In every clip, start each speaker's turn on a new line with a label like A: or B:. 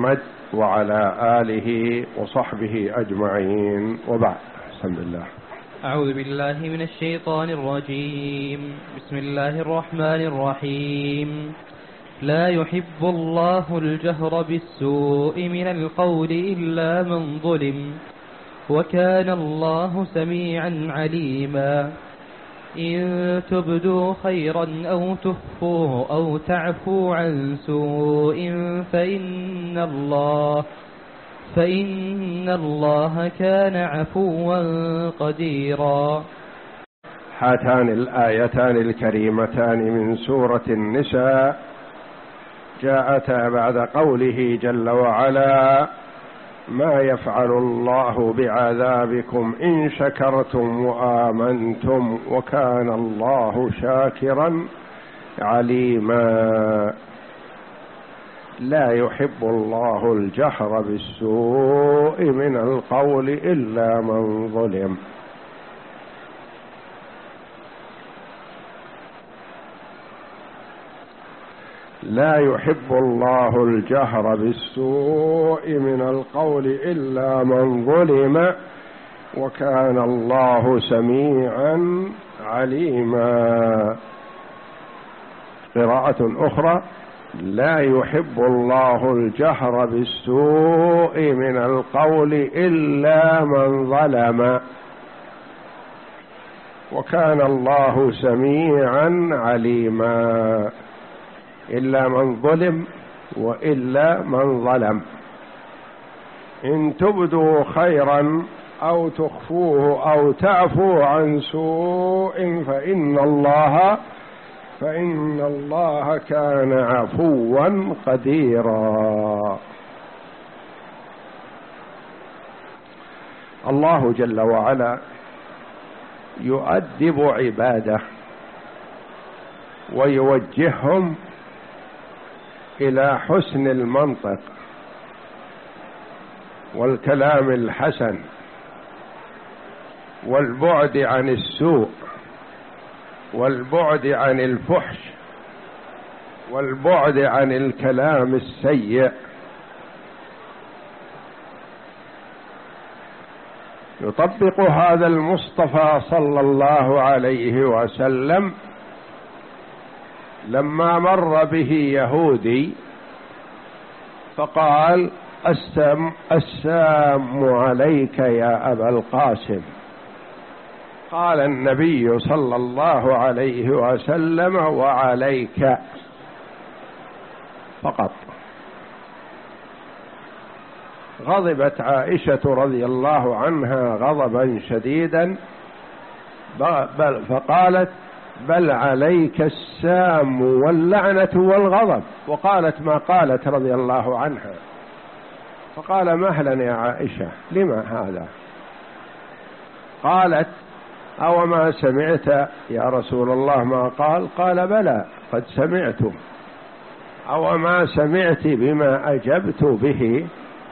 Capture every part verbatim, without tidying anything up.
A: محمد وعلى آله وصحبه أجمعين، وبعد. بسم الله.
B: أعوذ بالله من الشيطان الرجيم. بسم الله الرحمن الرحيم. لا يحب الله الجهر بالسوء من القول إلا من ظلم، وكان الله سميعا عليما. إن تبدوا خيرا أو تخفوه أو تعفوا عن سوء فإن الله فإن الله كان عفوا قديرا.
A: هاتان الآيتان الكريمتان من سورة النساء جاءتا بعد قوله جل وعلا: ما يفعل الله بعذابكم إن شكرتم وآمنتم وكان الله شاكرا عليما. لا يحب الله الجهر بالسوء من القول إلا من ظلم. لا يحب الله الجهر بالسوء من القول إلا من ظلم، وكان الله سميعا عليما. قراءة أخرى: لا يحب الله الجهر بالسوء من القول إلا من ظلم، وكان الله سميعا عليما. إلا من ظلم وإلا من ظلم. إن تبدوا خيرا أو تخفوه أو تعفوا عن سوء فإن الله فإن الله كان عفوا قديرا. الله جل وعلا يؤدب عباده ويوجههم إلى حسن المنطق والكلام الحسن والبعد عن السوء والبعد عن الفحش والبعد عن الكلام السيء. يطبق هذا المصطفى صلى الله عليه وسلم لما مر به يهودي فقال: السام السام عليك يا أبا القاسم. قال النبي صلى الله عليه وسلم: وعليك فقط. غضبت عائشة رضي الله عنها غضبا شديدا، بل فقالت: بل عليك السام واللعنة والغضب. وقالت ما قالت رضي الله عنها. فقال: مهلا يا عائشة، لما هذا؟ قالت: أو ما سمعت يا رسول الله ما قال؟ قال: بلى قد سمعت. أو ما سمعت بما أجبت به؟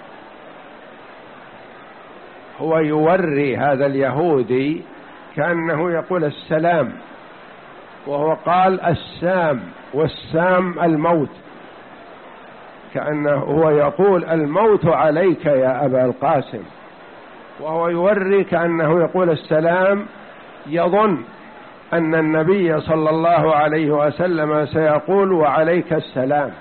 A: هو يوري هذا اليهودي كأنه يقول السلام، وهو قال السام، والسام الموت، كأنه هو يقول الموت عليك يا أبا القاسم، وهو يوري كأنه يقول السلام، يظن أن النبي صلى الله عليه وسلم سيقول وعليك السلام،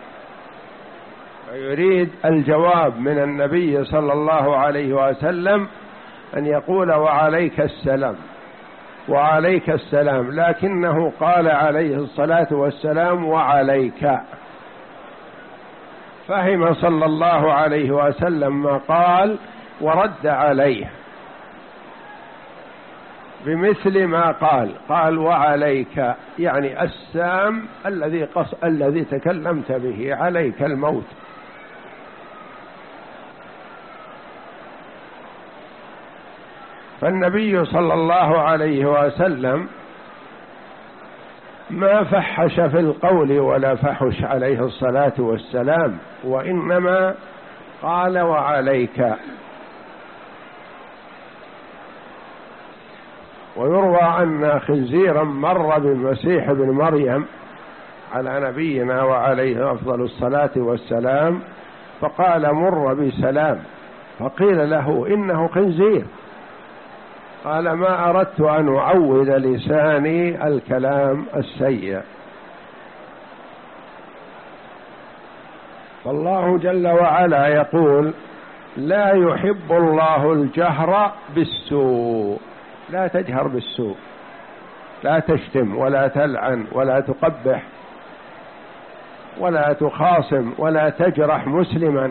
A: يريد الجواب من النبي صلى الله عليه وسلم أن يقول وعليك السلام وعليك السلام، لكنه قال عليه الصلاة والسلام وعليك. فهم صلى الله عليه وسلم ما قال ورد عليه بمثل ما قال. قال وعليك، يعني السام الذي قص الذي تكلمت به، عليك الموت. فالنبي صلى الله عليه وسلم ما فحش في القول ولا فحش عليه الصلاة والسلام، وإنما قال وعليك. ويروى أن خنزيرا مر بالمسيح ابن مريم على نبينا وعليه أفضل الصلاة والسلام، فقال مر بسلام، فقيل له إنه خنزير، قال ما أردت أن أعود لساني الكلام السيء. فالله جل وعلا يقول لا يحب الله الجهر بالسوء، لا تجهر بالسوء، لا تشتم ولا تلعن ولا تقبح ولا تخاصم ولا تجرح مسلما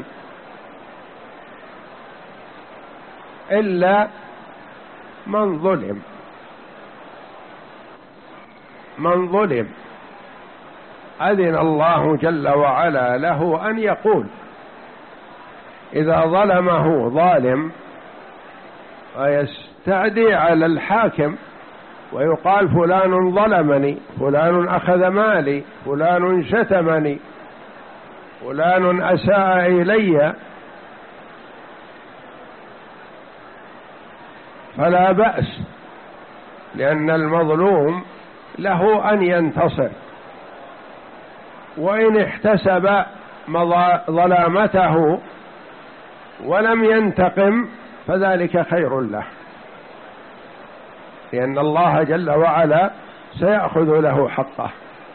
A: إلا من ظلم. من ظلم أذن الله جل وعلا له أن يقول إذا ظلمه ظالم ويستعدي على الحاكم ويقال فلان ظلمني، فلان أخذ مالي، فلان شتمني، فلان أساء إلي، فلا بأس، لأن المظلوم له أن ينتصر، وإن احتسب ظلامته ولم ينتقم فذلك خير له، لأن الله جل وعلا سيأخذ له حقه.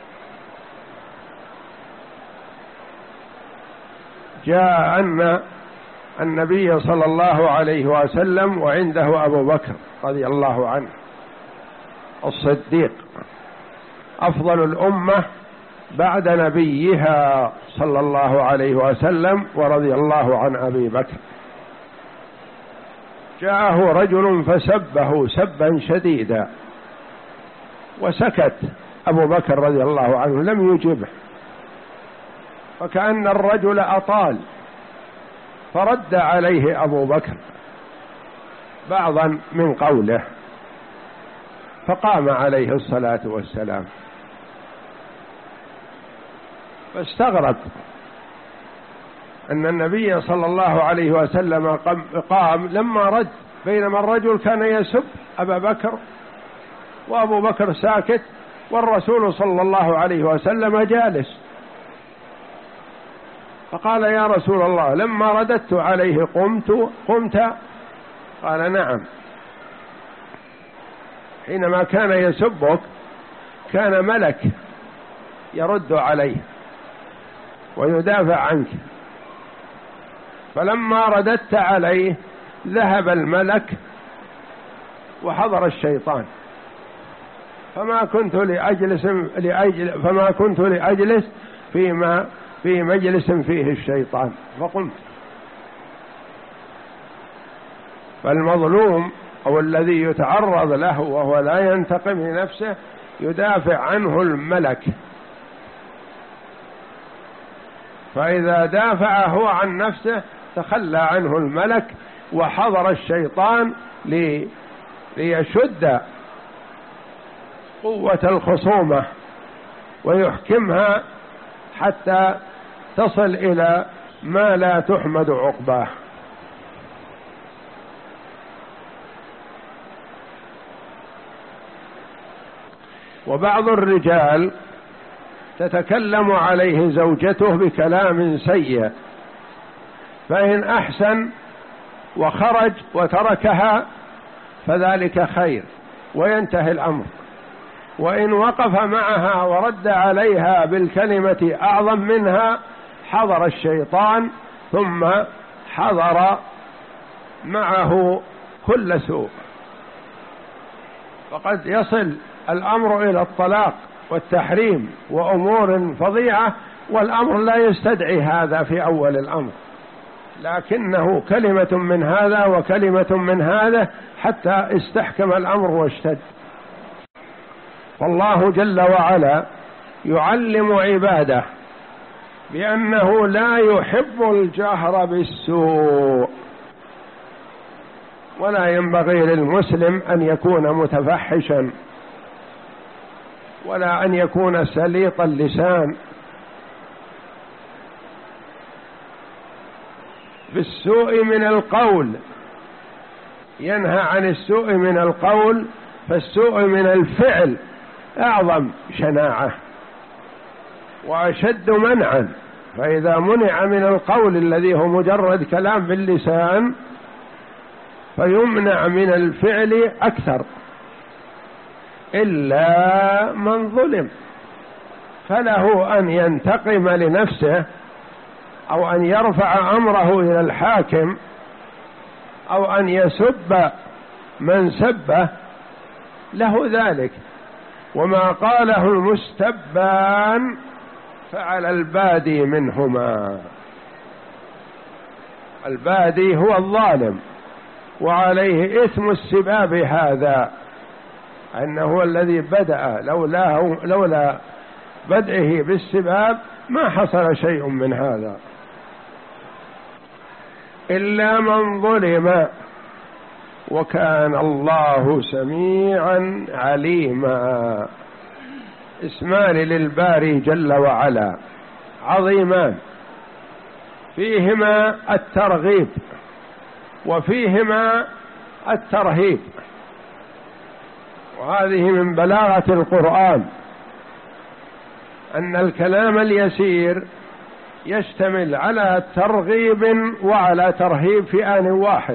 A: جاء أن النبي صلى الله عليه وسلم وعنده أبو بكر رضي الله عنه الصديق أفضل الأمة بعد نبيها صلى الله عليه وسلم ورضي الله عن أبي بكر. جاءه رجل فسبه سبا شديدا وسكت أبو بكر رضي الله عنه لم يجبه، فكأن الرجل أطال، فرد عليه أبو بكر بعضا من قوله، فقام عليه الصلاة والسلام، فاستغرب أن النبي صلى الله عليه وسلم قام لما رد، بينما الرجل كان يسب أبا بكر وأبو بكر ساكت والرسول صلى الله عليه وسلم جالس. فقال يا رسول الله لما رددت عليه قمت قمت قال نعم. حينما كان يسبك كان ملك يرد عليه ويدافع عنك، فلما رددت عليه ذهب الملك وحضر الشيطان، فما كنت لأجلس لأجل فما كنت لأجلس فيما في مجلس فيه الشيطان فقمت. فالمظلوم أو الذي يتعرض له وهو لا ينتقم لنفسه يدافع عنه الملك، فإذا دافع هو عن نفسه تخلى عنه الملك وحضر الشيطان لي ليشد قوة الخصومة ويحكمها حتى تصل إلى ما لا تحمد عقباه. وبعض الرجال تتكلم عليه زوجته بكلام سيء، فإن أحسن وخرج وتركها فذلك خير وينتهي الأمر، وإن وقف معها ورد عليها بالكلمة أعظم منها حضر الشيطان ثم حضر معه كل سوء، فقد يصل الأمر إلى الطلاق والتحريم وأمور فظيعة، والأمر لا يستدعي هذا في أول الأمر، لكنه كلمة من هذا وكلمة من هذا حتى استحكم الأمر واشتد. فالله جل وعلا يعلم عباده بأنه لا يحب الجهر بالسوء، ولا ينبغي للمسلم أن يكون متفحشا ولا أن يكون سليط اللسان بالسوء من القول، ينهى عن السوء من القول، فالسوء من الفعل أعظم شناعة وأشد منعا فإذا منع من القول الذي هو مجرد كلام باللسان فيمنع من الفعل أكثر، إلا من ظلم فله أن ينتقم لنفسه أو أن يرفع أمره إلى الحاكم أو أن يسب من سبه، له ذلك. وما قاله المستبان فعلى البادي منهما، البادي هو الظالم وعليه إثم السباب هذا، أنه هو الذي بدأ، لولا, لولا بدءه بالسباب ما حصل شيء من هذا. إلا من ظلم وكان الله سميعا عليما. اسمان للباري جل وعلا عظيمان، فيهما الترغيب وفيهما الترهيب، وهذه من بلاغة القرآن أن الكلام اليسير يشتمل على ترغيب وعلى ترهيب في آن واحد.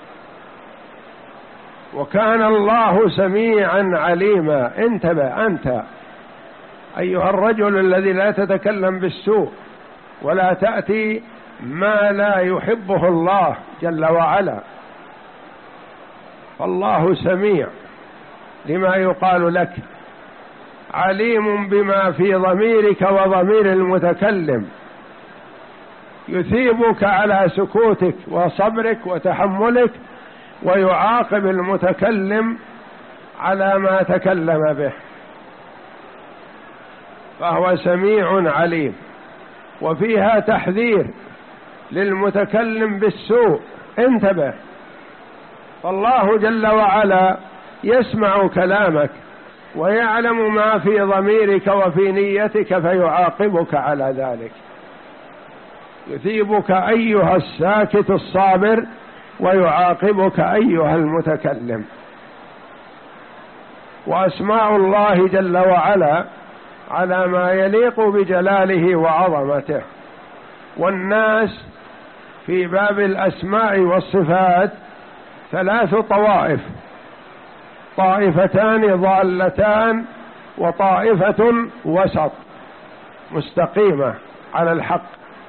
A: وكان الله سميعا عليما. انتبه أنت أيها الرجل الذي لا تتكلم بالسوء ولا تأتي ما لا يحبه الله جل وعلا، فالله سميع لما يقال لك، عليم بما في ضميرك وضمير المتكلم، يثيبك على سكوتك وصبرك وتحملك، ويعاقب المتكلم على ما تكلم به، فهو سميع عليم. وفيها تحذير للمتكلم بالسوء، انتبه، فالله جل وعلا يسمع كلامك ويعلم ما في ضميرك وفي نيتك فيعاقبك على ذلك، يثيبك أيها الساكت الصابر ويعاقبك أيها المتكلم. وأسماء الله جل وعلا على ما يليق بجلاله وعظمته. والناس في باب الأسماء والصفات ثلاث طوائف، طائفتان ضالتان وطائفة وسط مستقيمة على الحق.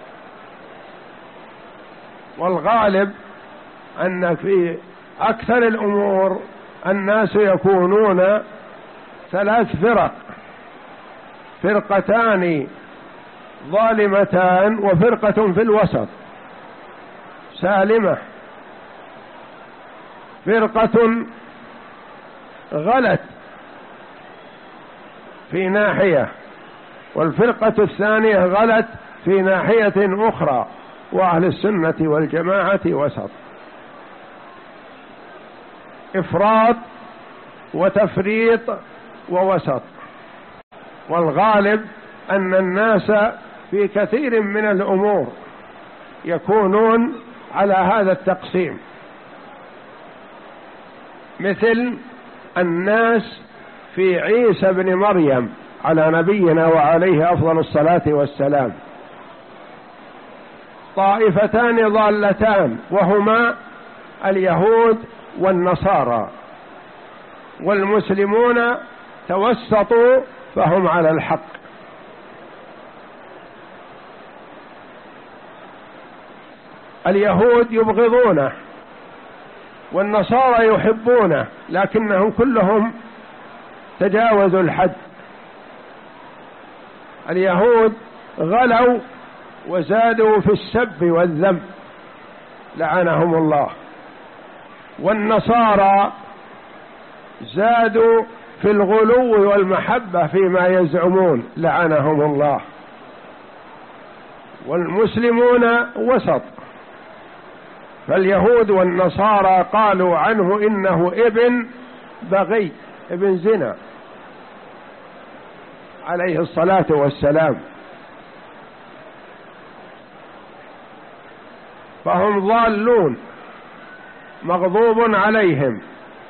A: والغالب أن في أكثر الأمور الناس يكونون ثلاث فرق، فرقتان ظالمتان وفرقة في الوسط سالمة، فرقة غلت في ناحية والفرقة الثانية غلت في ناحية أخرى، وأهل السنة والجماعة وسط، إفراط وتفريط ووسط. والغالب أن الناس في كثير من الأمور يكونون على هذا التقسيم، مثل الناس في عيسى بن مريم على نبينا وعليه أفضل الصلاة والسلام، طائفتان ضالتان وهما اليهود والنصارى، والمسلمون توسطوا فهم على الحق. اليهود يبغضونه والنصارى يحبونه، لكنهم كلهم تجاوزوا الحد. اليهود غلوا وزادوا في السب والذم لعنهم الله، والنصارى زادوا في الغلو والمحبة فيما يزعمون لعنهم الله، والمسلمون وسط. فاليهود والنصارى قالوا عنه إنه ابن بغي، ابن زنا عليه الصلاة والسلام، فهم ضالون مغضوب عليهم.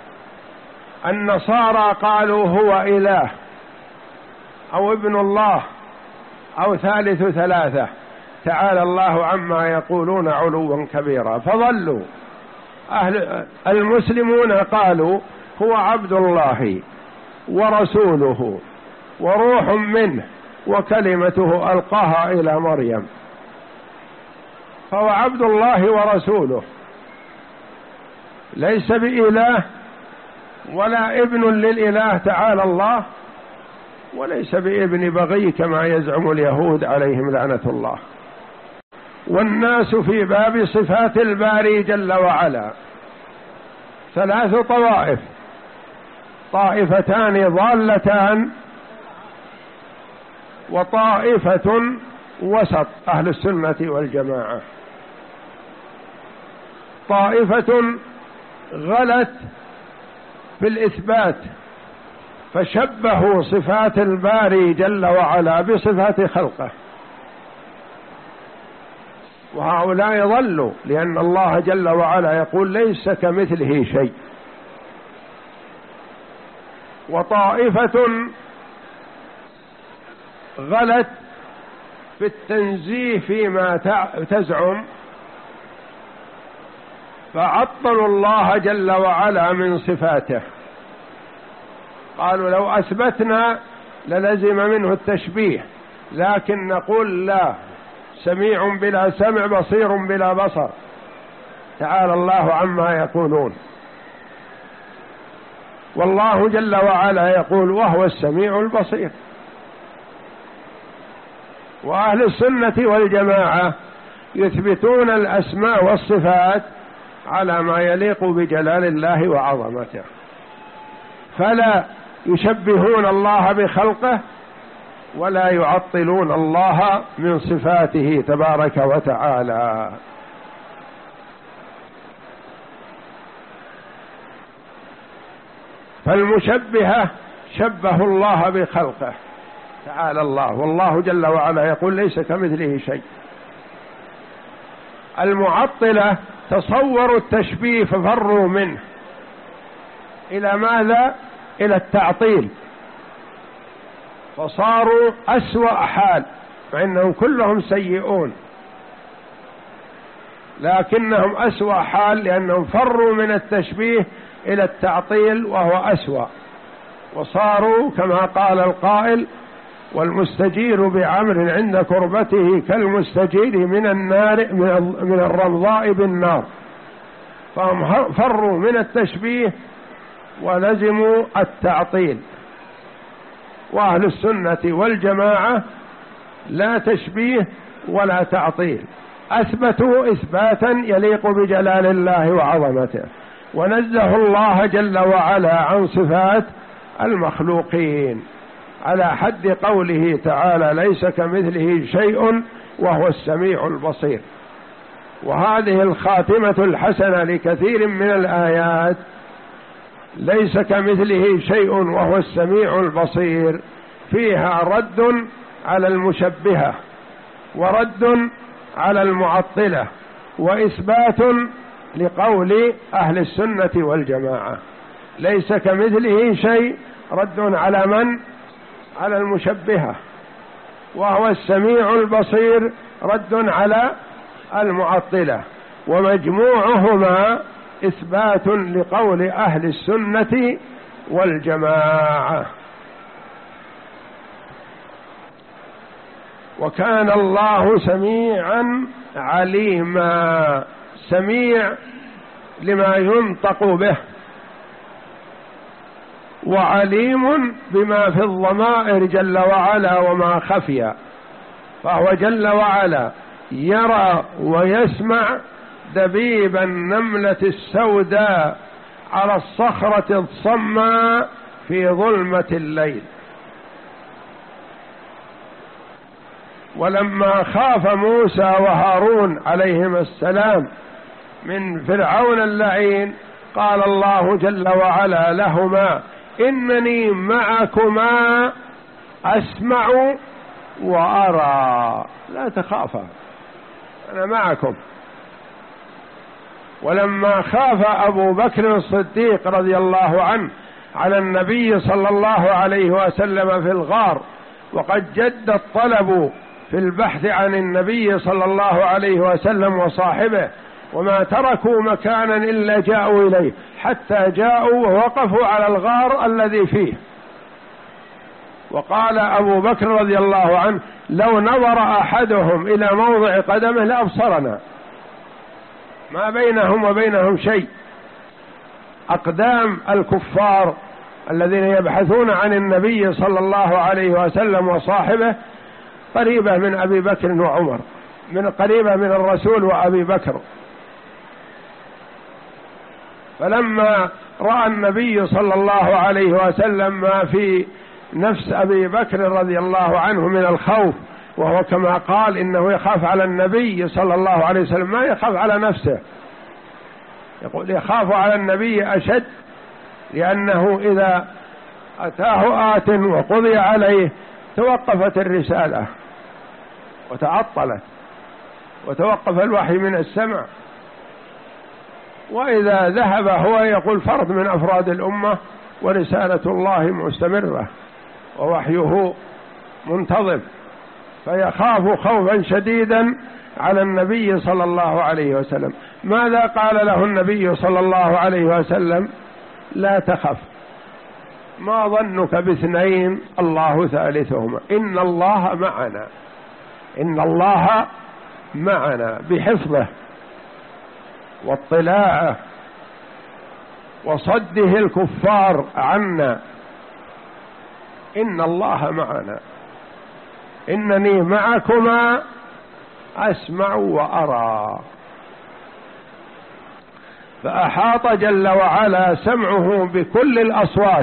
A: النصارى قالوا هو إله أو ابن الله أو ثالث ثلاثة، تعالى الله عما يقولون علوا كبيرا. فظلوا أهل المسلمون قالوا هو عبد الله ورسوله وروح منه وكلمته ألقاها إلى مريم، فهو عبد الله ورسوله، ليس بإله ولا ابن للإله تعالى الله، وليس بابن بغي كما يزعم اليهود عليهم لعنة الله. والناس في باب صفات الباري جل وعلا ثلاث طوائف، طائفتان ضالتان وطائفة وسط أهل السنة والجماعة. طائفة غلت في الإثبات فشبهوا صفات الباري جل وعلا بصفات خلقه، وهؤلاء ضلوا، لأن الله جل وعلا يقول ليس كمثله شيء. وطائفة غلت في التنزيه فيما تزعم فعطلوا الله جل وعلا من صفاته، قالوا لو أثبتنا للزم منه التشبيه، لكن نقول لا، سميع بلا سمع بصير بلا بصر، تعالى الله عما يقولون. والله جل وعلا يقول وهو السميع البصير. وأهل السنة والجماعة يثبتون الأسماء والصفات على ما يليق بجلال الله وعظمته، فلا يشبهون الله بخلقه ولا يعطلون الله من صفاته تبارك وتعالى. فالمشبهة شبهوا الله بخلقه تعالى الله، والله جل وعلا يقول ليس كمثله شيء. المعطلة تصوروا التشبيه ففروا منه إلى ماذا؟ إلى التعطيل، فصاروا أسوأ حال، مع أنهم كلهم سيئون لكنهم أسوأ حال، لأنهم فروا من التشبيه إلى التعطيل وهو أسوأ، وصاروا كما قال القائل والمستجير بعمر عند كربته كالمستجير من النار من الرمضاء بالنار. فهم فروا من التشبيه ولزموا التعطيل. وأهل السنة والجماعة لا تشبيه ولا تعطيل، أثبتوا إثباتا يليق بجلال الله وعظمته، ونزه الله جل وعلا عن صفات المخلوقين على حد قوله تعالى ليس كمثله شيء وهو السميع البصير. وهذه الخاتمة الحسنة لكثير من الآيات ليس كمثله شيء وهو السميع البصير فيها رد على المشبهة ورد على المعطلة وإثبات لقول أهل السنة والجماعة. ليس كمثله شيء رد على من؟ على المشبهة، وهو السميع البصير رد على المعطلة، ومجموعهما إثبات لقول أهل السنة والجماعة. وكان الله سميعا عليما، سميع لما ينطق به، وعليم بما في الضمائر جل وعلا وما خفي، فهو جل وعلا يرى ويسمع دبيب النملة السوداء على الصخرة الصماء في ظلمة الليل. ولما خاف موسى وهارون عليهما السلام من فرعون اللعين قال الله جل وعلا لهما إنني معكما أسمع وأرى، لا تخافا أنا معكم. ولما خاف أبو بكر الصديق رضي الله عنه على النبي صلى الله عليه وسلم في الغار وقد جد الطلب في البحث عن النبي صلى الله عليه وسلم وصاحبه، وما تركوا مكانا إلا جاءوا إليه، حتى جاءوا ووقفوا على الغار الذي فيه. وقال أبو بكر رضي الله عنه: لو نظر أحدهم إلى موضع قدمه لأبصرنا، ما بينهم وبينهم شيء. أقدام الكفار الذين يبحثون عن النبي صلى الله عليه وسلم وصاحبه قريبة من أبي بكر وعمر، من قريبة من الرسول وأبي بكر. فلما رأى النبي صلى الله عليه وسلم ما في نفس أبي بكر رضي الله عنه من الخوف، وهو كما قال إنه يخاف على النبي صلى الله عليه وسلم، ما يخاف على نفسه، يقول يخاف على النبي أشد، لأنه إذا أتاه آت وقضي عليه توقفت الرسالة وتعطلت وتوقف الوحي من السمع، وإذا ذهب هو يقول فرد من أفراد الأمة ورسالة الله مستمرة ووحيه منتظم، فيخاف خوفا شديدا على النبي صلى الله عليه وسلم. ماذا قال له النبي صلى الله عليه وسلم؟ لا تخف، ما ظنك باثنين الله ثالثهما، إن الله معنا، إن الله معنا بحفظه واطلاعه وصده الكفار عنا، إن الله معنا، إنني معكما أسمع وأرى. فأحاط جل وعلا سمعه بكل الأصوات،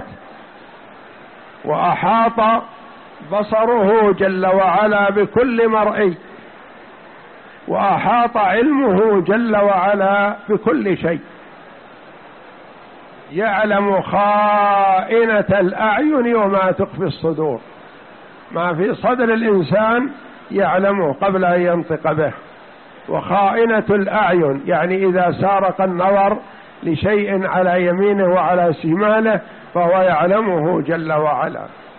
A: وأحاط بصره جل وعلا بكل مرئي، وأحاط علمه جل وعلا بكل شيء، يعلم خائنة الأعين وما تخفي الصدور، ما في صدر الإنسان يعلمه قبل أن ينطق به. وخائنة الأعين يعني إذا سارق النظر لشيء على يمينه وعلى شماله فهو يعلمه جل وعلا.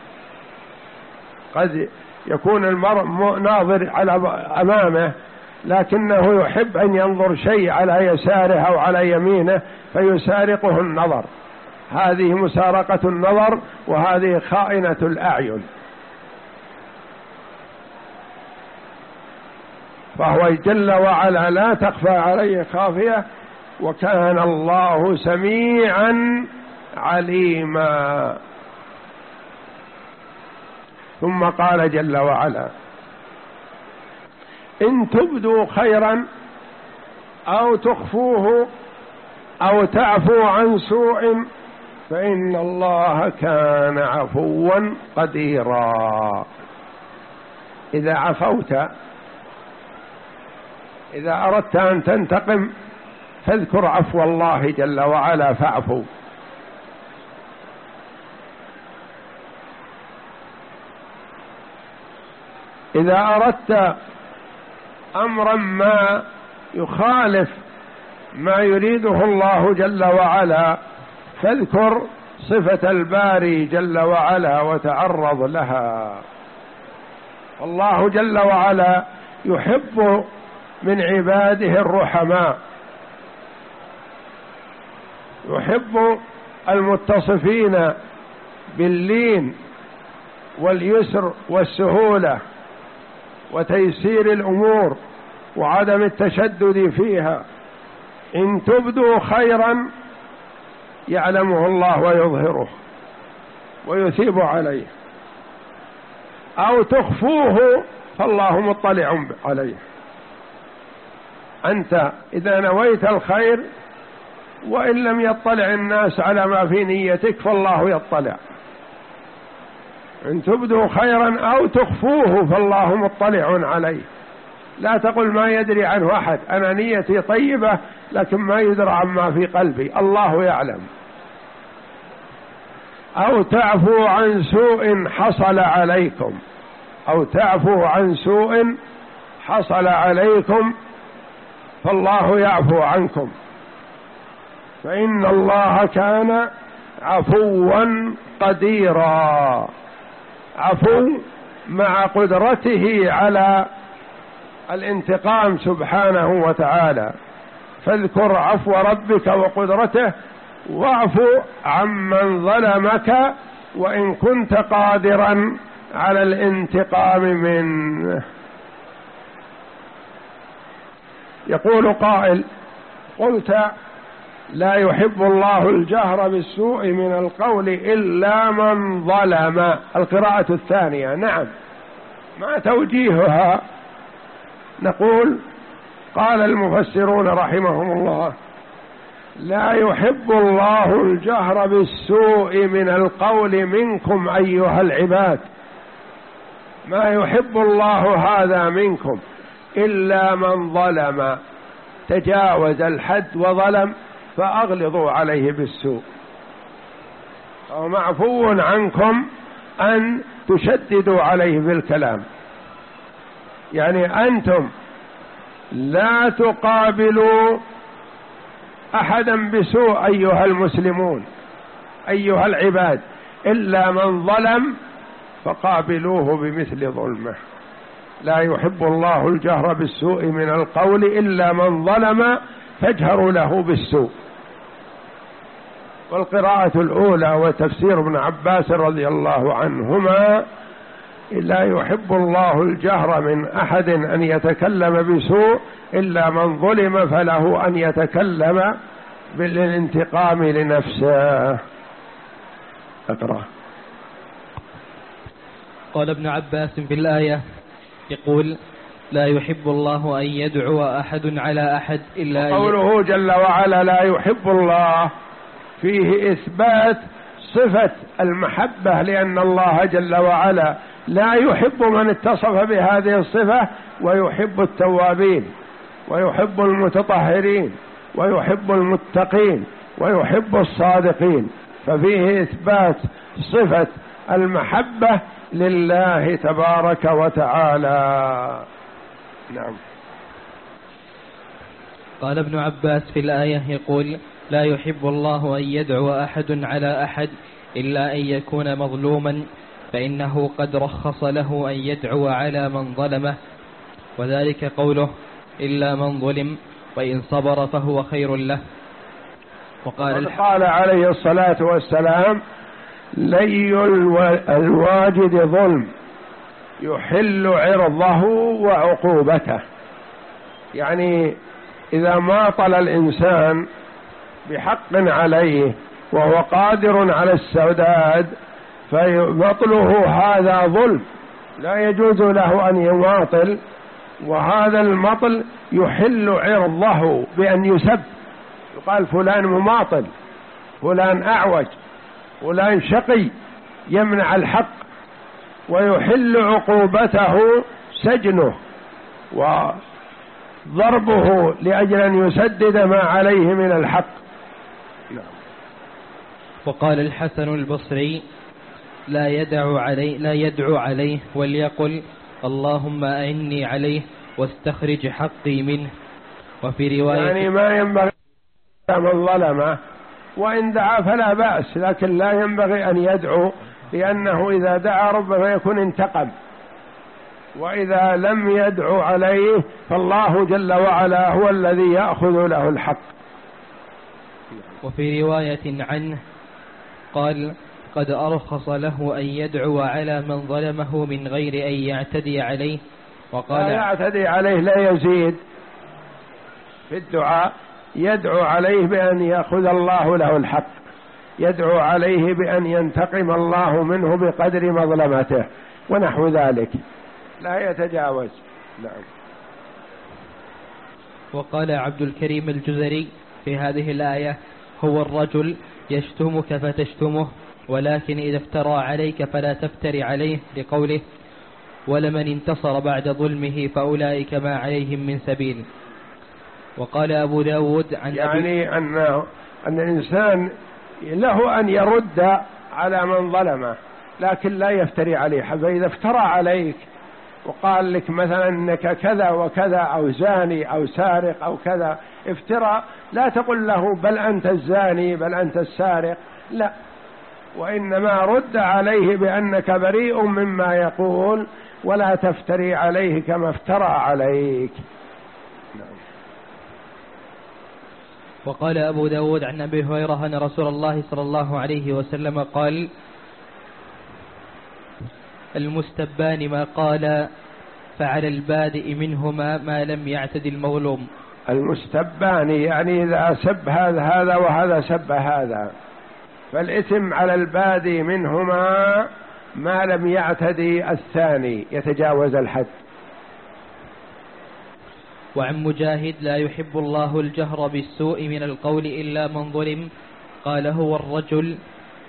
A: قد يكون المرء ناظر على أمامه لكنه يحب أن ينظر شيء على يساره أو على يمينه فيسارقه النظر، هذه مسارقة النظر وهذه خائنة الأعين. فهو جل وعلا لا تخفى عليه خافية، وكان الله سميعا عليما. ثم قال جل وعلا: إن تبدوا خيرا أو تخفوه أو تعفو عن سوء فإن الله كان عفوا قديرا. إذا عفوت، إذا أردت أن تنتقم فاذكر عفو الله جل وعلا فاعفو. إذا أردت أمرا ما يخالف ما يريده الله جل وعلا فاذكر صفة الباري جل وعلا وتعرض لها. الله جل وعلا يحب من عباده الرحماء، يحب المتصفين باللين واليسر والسهولة وتيسير الأمور وعدم التشدد فيها. إن تبدوا خيرا يعلمه الله ويظهره ويثيب عليه، أو تخفوه فالله مطلع عليه. أنت إذا نويت الخير وإن لم يطلع الناس على ما في نيتك فالله يطلع. إن تبدوا خيرا أو تخفوه فالله مطلع عليه. لا تقل ما يدري عنه أحد، أنا نيتي طيبة لكن ما يدرى عما في قلبي، الله يعلم. أو تعفو عن سوء حصل عليكم، أو تعفو عن سوء حصل عليكم فالله يعفو عنكم، فإن الله كان عفوا قديرا. عفو مع قدرته على الانتقام سبحانه وتعالى. فاذكر عفو ربك وقدرته واعف عمن ظلمك وإن كنت قادرا على الانتقام منه. يقول قائل: قلت لا يحب الله الجهر بالسوء من القول إلا من ظلم، القراءة الثانية. نعم، ما توجيهها؟ نقول: قال المفسرون رحمهم الله: لا يحب الله الجهر بالسوء من القول منكم أيها العباد، ما يحب الله هذا منكم إلا من ظلم، تجاوز الحد وظلم فأغلظوا عليه بالسوء، ومعفو عنكم أن تشددوا عليه بالكلام. يعني أنتم لا تقابلوا أحدا بسوء أيها المسلمون أيها العباد، إلا من ظلم فقابلوه بمثل ظلمه. لا يحب الله الجهر بالسوء من القول إلا من ظلم فاجهروا له بالسوء. والقراءة الأولى وتفسير ابن عباس رضي الله عنهما: لا يحب الله الجهر من أحد أن يتكلم بسوء إلا من ظلم فله أن يتكلم بالانتقام لنفسه. أقرأ.
B: قال ابن عباس في الآية يقول: لا يحب الله أن يدعو أحد على أحد إلا
A: قوله جل وعلا لا يحب الله فيه إثبات صفة المحبة، لأن الله جل وعلا لا يحب من اتصف بهذه الصفة، ويحب التوابين ويحب المتطهرين ويحب المتقين ويحب الصادقين، ففيه إثبات صفة المحبة لله تبارك وتعالى. نعم.
B: قال ابن عباس في الآية يقول: لا يحب الله أن يدعو أحد على أحد إلا أن يكون مظلوما، فإنه قد رخص له أن يدعو على من ظلمه، وذلك قوله: إلا من ظلم وإن صبر فهو خير له.
A: وقال قال عليه الصلاة والسلام: لي الواجد ظلم يحل عرضه وعقوبته. يعني إذا ماطل الإنسان بحق عليه وهو قادر على السداد فمطله هذا ظلم، لا يجوز له أن يماطل، وهذا المطل يحل عرضه بأن يسب، يقال فلان مماطل، فلان أعوج، فلان شقي يمنع الحق، ويحل عقوبته سجنه وضربه لأجل أن يسدد ما عليه من الحق.
B: وقال الحسن البصري: لا يدعو عليه لا يدعو عليه وليقل اللهم أعني عليه واستخرج حقي منه. وفي رواية
A: يعني ما ينبغي من ظلمه، وإن دعا فلا بأس، لكن لا ينبغي أن يدعو، لأنه إذا دعا ربما يكون انتقم، وإذا لم يدعو عليه فالله جل وعلا هو الذي يأخذ له الحق.
B: وفي رواية عنه قال: قد أرخص له أن يدعو على من ظلمه من غير أن يعتدي عليه. وقال:
A: لا يعتدي عليه، لا يزيد في الدعاء، يدعو عليه بأن يأخذ الله له الحق، يدعو عليه بأن ينتقم الله منه بقدر مظلمته ونحو ذلك، لا يتجاوز. نعم.
B: وقال عبد الكريم الجزري في هذه الآية: هو الرجل يشتمك فتشتمه، ولكن إذا افترى عليك فلا تفتري عليه، لقوله: ولمن انتصر بعد ظلمه فأولئك ما عليهم من سبيل. وقال أبو داود عن
A: يعني أن, أن الإنسان له أن يرد على من ظلمه، لكن لا يفتري عليه. فإذا افترى عليك وقال لك مثلا أنك كذا وكذا أو زاني أو سارق أو كذا، افترى، لا تقل له بل أنت الزاني بل أنت السارق، لا، وإنما رد عليه بأنك بريء مما يقول ولا تفتري عليه كما افترى عليك.
B: وقال أبو داود عن أبي هريرة أن رسول الله صلى الله عليه وسلم قال: المستبان ما قال فعلى البادئ منهما ما لم يعتد المظلوم.
A: المستبان يعني إذا سب هذا هذا وهذا سب هذا، فالإثم على البادئ منهما ما لم يعتدي الثاني يتجاوز الحد.
B: وعن مجاهد: لا يحب الله الجهر بالسوء من القول إلا من ظلم. قال: هو الرجل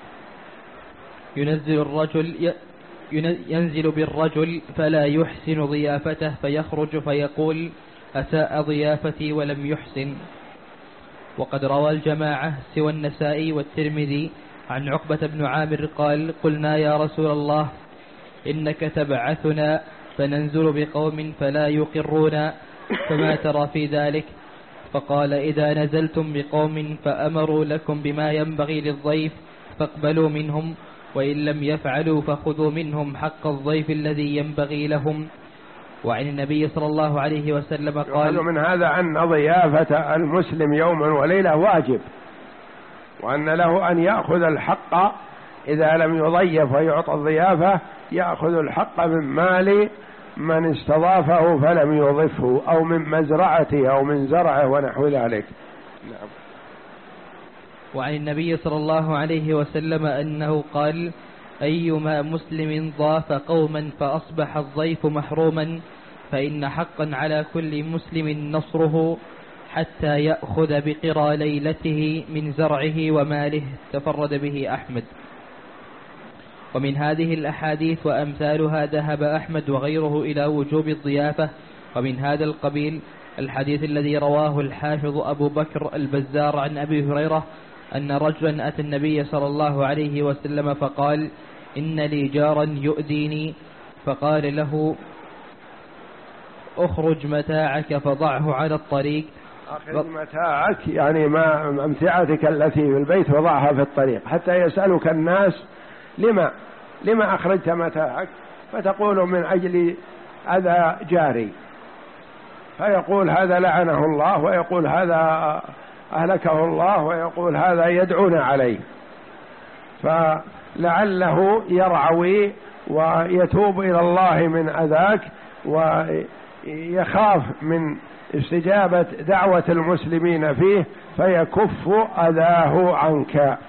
B: ينزل الرجل ينزل بالرجل فلا يحسن ضيافته فيخرج فيقول: أساء ضيافتي ولم يحسن. وقد روى الجماعة سوى النسائي والترمذي عن عقبة بن عامر قال: قلنا يا رسول الله إنك تبعثنا فننزل بقوم فلا يقرون، فما ترى في ذلك؟ فقال: إذا نزلتم بقوم فأمروا لكم بما ينبغي للضيف فاقبلوا منهم، وإن لم يفعلوا فخذوا منهم حق الضيف الذي ينبغي لهم. وعن النبي صلى الله عليه وسلم قال:
A: من هذا أن ضيافة المسلم يوما وليلة واجب، وأن له أن يأخذ الحق إذا لم يضيف ويعطى الضيافة، يأخذ الحق من مال من استضافه فلم يضفه، أو من مزرعته أو من زرعه ونحو ذلك. نعم.
B: وعن النبي صلى الله عليه وسلم أنه قال: أيما مسلم ضاف قوما فأصبح الضيف محروما فإن حقا على كل مسلم نصره حتى يأخذ بقرى ليلته من زرعه وماله. تفرد به أحمد. ومن هذه الأحاديث وأمثالها ذهب أحمد وغيره إلى وجوب الضيافة. ومن هذا القبيل الحديث الذي رواه الحافظ أبو بكر البزار عن أبي هريرة أن رجلا أتى النبي صلى الله عليه وسلم فقال: إن لي جارا يؤذيني، فقال له: أخرج متاعك فضعه على الطريق.
A: أخرج متاعك يعني ما أمتعتك التي في البيت وضعها في الطريق، حتى يسألك الناس: لما لما أخرجت متاعك؟ فتقول: من أجل أذى جاري، فيقول هذا لعنه الله، ويقول هذا أهلكه الله، ويقول هذا يدعون عليه، فلعله يرعوي ويتوب إلى الله من أذاك، ويخاف من استجابة دعوة المسلمين فيه فيكف أذاه عنك.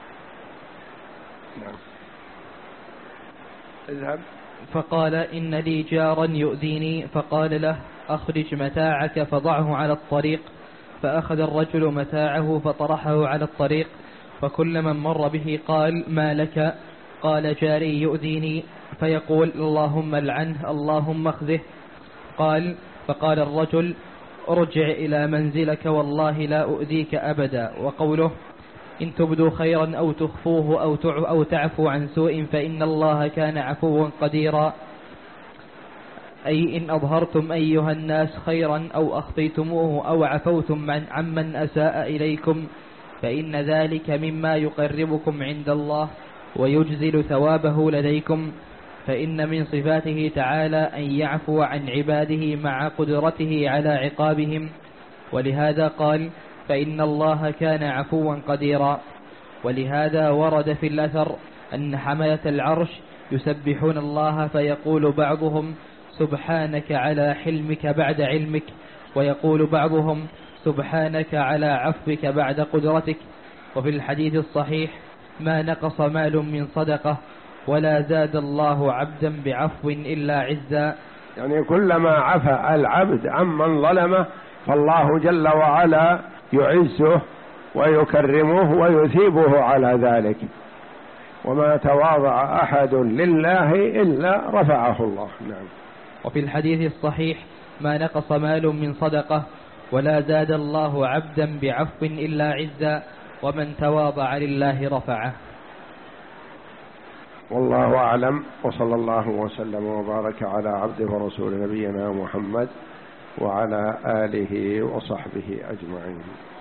A: اذهب.
B: فقال: إن لي جارا يؤذيني، فقال له: أخرج متاعك فضعه على الطريق. فأخذ الرجل متاعه فطرحه على الطريق، فكل من مر به قال: ما لك؟ قال: جاري يؤذيني. فيقول: اللهم العنه، اللهم اخذه. قال: فقال الرجل: ارجع إلى منزلك والله لا أؤذيك أبدا. وقوله: إن تبدوا خيرا أو تخفوه أو تعفوا عن سوء فإن الله كان عفوا قديرا، أي إن أظهرتم أيها الناس خيرا أو أخفيتموه أو عفوتم عن عمن أساء إليكم فإن ذلك مما يقربكم عند الله ويجزل ثوابه لديكم، فإن من صفاته تعالى أن يعفو عن عباده مع قدرته على عقابهم. ولهذا قال: فإن الله كان عفوا قديرا. ولهذا ورد في الأثر أن حملة العرش يسبحون الله فيقول بعضهم: سبحانك على حلمك بعد علمك، ويقول بعضهم: سبحانك على عفوك بعد قدرتك. وفي الحديث الصحيح: ما نقص مال من صدقة ولا زاد الله عبدا بعفو إلا عزا.
A: يعني كلما عفى العبد عمن ظلمه فالله جل وعلا يعزه ويكرمه ويثيبه على ذلك، وما تواضع أحد لله إلا رفعه الله. نعم.
B: وفي الحديث الصحيح: ما نقص مال من صدقة ولا زاد الله عبدا بعفو إلا عزا، ومن تواضع لله رفعه.
A: والله أعلم، وصلى الله وسلم وبارك على عبده ورسول نبينا محمد وعلى آله وصحبه أجمعين.